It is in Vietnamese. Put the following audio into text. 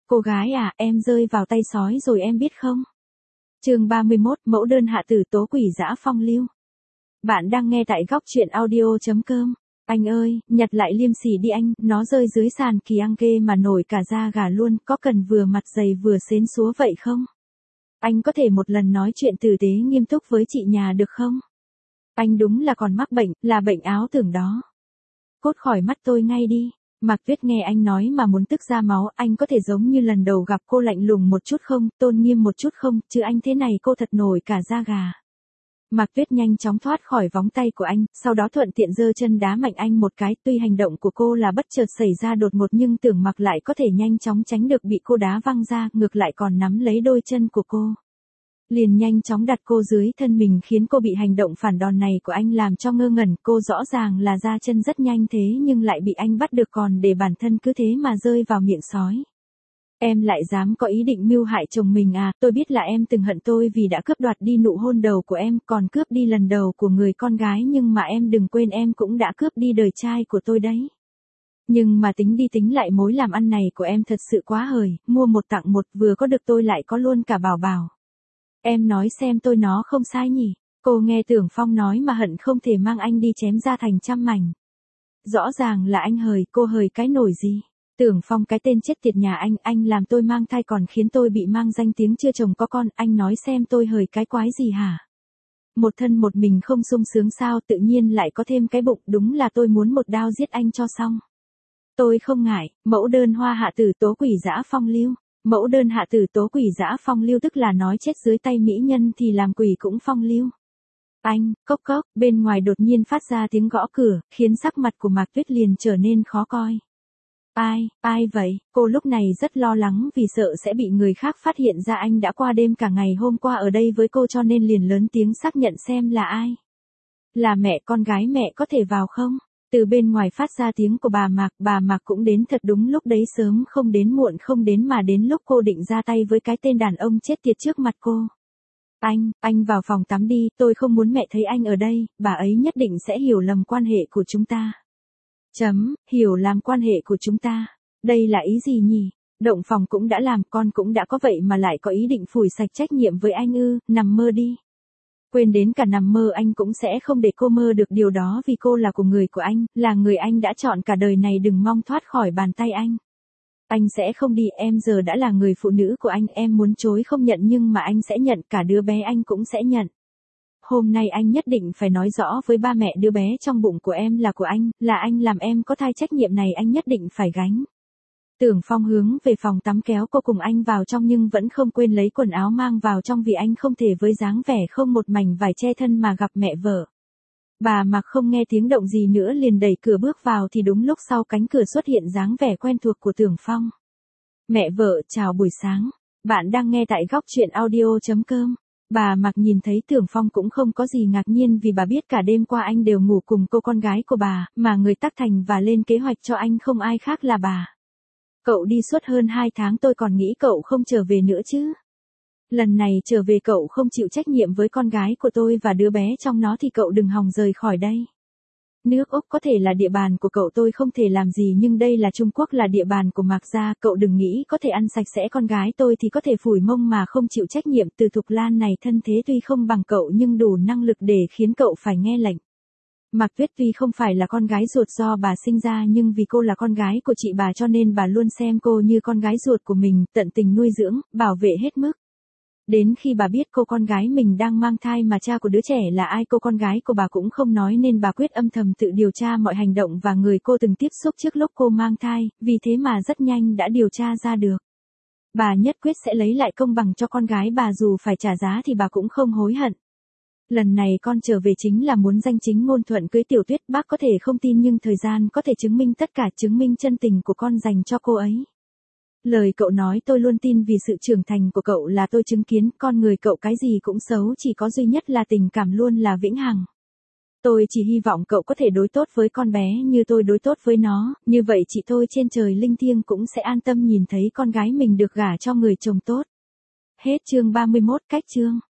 Cô gái à, em rơi vào tay sói rồi em biết không? Chương 31, mẫu đơn hạ tử tố quỷ dã phong lưu. Bạn đang nghe tại góc truyện audio.com. Anh ơi, nhặt lại liêm sỉ đi anh, nó rơi dưới sàn kỳ ăn kê mà nổi cả da gà luôn, có cần vừa mặt dày vừa xến xúa vậy không? Anh có thể một lần nói chuyện tử tế nghiêm túc với chị nhà được không? Anh đúng là còn mắc bệnh, là bệnh áo tưởng đó. Cút khỏi mắt tôi ngay đi. Mạc Tuyết nghe anh nói mà muốn tức ra máu, anh có thể giống như lần đầu gặp cô lạnh lùng một chút không, tôn nghiêm một chút không, chứ anh thế này cô thật nổi cả da gà. Mạc Tuyết nhanh chóng thoát khỏi vòng tay của anh, sau đó thuận tiện giơ chân đá mạnh anh một cái, tuy hành động của cô là bất chợt xảy ra đột ngột nhưng tưởng Mạc lại có thể nhanh chóng tránh được bị cô đá văng ra, ngược lại còn nắm lấy đôi chân của cô. Liền nhanh chóng đặt cô dưới thân mình khiến cô bị hành động phản đòn này của anh làm cho ngơ ngẩn, cô rõ ràng là ra chân rất nhanh thế nhưng lại bị anh bắt được còn để bản thân cứ thế mà rơi vào miệng sói. Em lại dám có ý định mưu hại chồng mình à, tôi biết là em từng hận tôi vì đã cướp đoạt đi nụ hôn đầu của em, còn cướp đi lần đầu của người con gái nhưng mà em đừng quên em cũng đã cướp đi đời trai của tôi đấy. Nhưng mà tính đi tính lại mối làm ăn này của em thật sự quá hời, mua một tặng một vừa có được tôi lại có luôn cả bảo bảo. Em nói xem tôi nó không sai nhỉ? Cô nghe Tưởng Phong nói mà hận không thể mang anh đi chém ra thành trăm mảnh. Rõ ràng là anh hời, cô hời cái nổi gì? Tưởng Phong cái tên chết tiệt nhà anh làm tôi mang thai còn khiến tôi bị mang danh tiếng chưa chồng có con, anh nói xem tôi hời cái quái gì hả? Một thân một mình không sung sướng sao tự nhiên lại có thêm cái bụng, đúng là tôi muốn một đao giết anh cho xong. Tôi không ngại, mẫu đơn hoa hạ tử tố quỷ dã phong lưu. Mẫu đơn hạ tử tố quỷ dã phong lưu tức là nói chết dưới tay mỹ nhân thì làm quỷ cũng phong lưu. Anh, cốc cốc, bên ngoài đột nhiên phát ra tiếng gõ cửa, khiến sắc mặt của Mạc Tuyết liền trở nên khó coi. Ai vậy? Cô lúc này rất lo lắng vì sợ sẽ bị người khác phát hiện ra anh đã qua đêm cả ngày hôm qua ở đây với cô cho nên liền lớn tiếng xác nhận xem là ai. Là mẹ con gái mẹ có thể vào không? Từ bên ngoài phát ra tiếng của bà Mạc cũng đến thật đúng lúc đấy, sớm không đến muộn không đến mà đến lúc cô định ra tay với cái tên đàn ông chết tiệt trước mặt cô. Anh vào phòng tắm đi, tôi không muốn mẹ thấy anh ở đây, bà ấy nhất định sẽ hiểu lầm quan hệ của chúng ta. Hiểu lầm quan hệ của chúng ta. Đây là ý gì nhỉ? Động phòng cũng đã làm, con cũng đã có vậy mà lại có ý định phủi sạch trách nhiệm với anh ư, nằm mơ đi. Quên đến cả nằm mơ anh cũng sẽ không để cô mơ được điều đó vì cô là của người của anh, là người anh đã chọn cả đời này, đừng mong thoát khỏi bàn tay anh. Anh sẽ không đi, em giờ đã là người phụ nữ của anh, em muốn chối không nhận nhưng mà anh sẽ nhận, cả đứa bé anh cũng sẽ nhận. Hôm nay anh nhất định phải nói rõ với ba mẹ đứa bé trong bụng của em là của anh, là anh làm em có thai, trách nhiệm này anh nhất định phải gánh. Tưởng Phong hướng về phòng tắm kéo cô cùng anh vào trong nhưng vẫn không quên lấy quần áo mang vào trong vì anh không thể với dáng vẻ không một mảnh vải che thân mà gặp mẹ vợ. Bà Mạc không nghe tiếng động gì nữa liền đẩy cửa bước vào thì đúng lúc sau cánh cửa xuất hiện dáng vẻ quen thuộc của Tưởng Phong. Mẹ vợ, chào buổi sáng. Bạn đang nghe tại góc truyện audio.com. Bà Mạc nhìn thấy Tưởng Phong cũng không có gì ngạc nhiên vì bà biết cả đêm qua anh đều ngủ cùng cô con gái của bà, mà người tác thành và lên kế hoạch cho anh không ai khác là bà. Cậu đi suốt hơn 2 tháng tôi còn nghĩ cậu không trở về nữa chứ. Lần này trở về cậu không chịu trách nhiệm với con gái của tôi và đứa bé trong nó thì cậu đừng hòng rời khỏi đây. Nước Úc có thể là địa bàn của cậu, tôi không thể làm gì nhưng đây là Trung Quốc, là địa bàn của Mạc gia, cậu đừng nghĩ có thể ăn sạch sẽ con gái tôi thì có thể phủi mông mà không chịu trách nhiệm. Từ Thục Lan này thân thế tuy không bằng cậu nhưng đủ năng lực để khiến cậu phải nghe lệnh. Mạc Tuyết tuy không phải là con gái ruột do bà sinh ra nhưng vì cô là con gái của chị bà cho nên bà luôn xem cô như con gái ruột của mình, tận tình nuôi dưỡng, bảo vệ hết mức. Đến khi bà biết cô con gái mình đang mang thai mà cha của đứa trẻ là ai, cô con gái của bà cũng không nói nên bà quyết âm thầm tự điều tra mọi hành động và người cô từng tiếp xúc trước lúc cô mang thai, vì thế mà rất nhanh đã điều tra ra được. Bà nhất quyết sẽ lấy lại công bằng cho con gái bà, dù phải trả giá thì bà cũng không hối hận. Lần này con trở về chính là muốn danh chính ngôn thuận cưới Tiểu Tuyết, bác có thể không tin nhưng thời gian có thể chứng minh tất cả, chứng minh chân tình của con dành cho cô ấy. Lời cậu nói tôi luôn tin vì sự trưởng thành của cậu là tôi chứng kiến, con người cậu cái gì cũng xấu, chỉ có duy nhất là tình cảm luôn là vĩnh hằng. Tôi chỉ hy vọng cậu có thể đối tốt với con bé như tôi đối tốt với nó, như vậy chị tôi trên trời linh thiêng cũng sẽ an tâm nhìn thấy con gái mình được gả cho người chồng tốt. Hết chương 31, cách chương.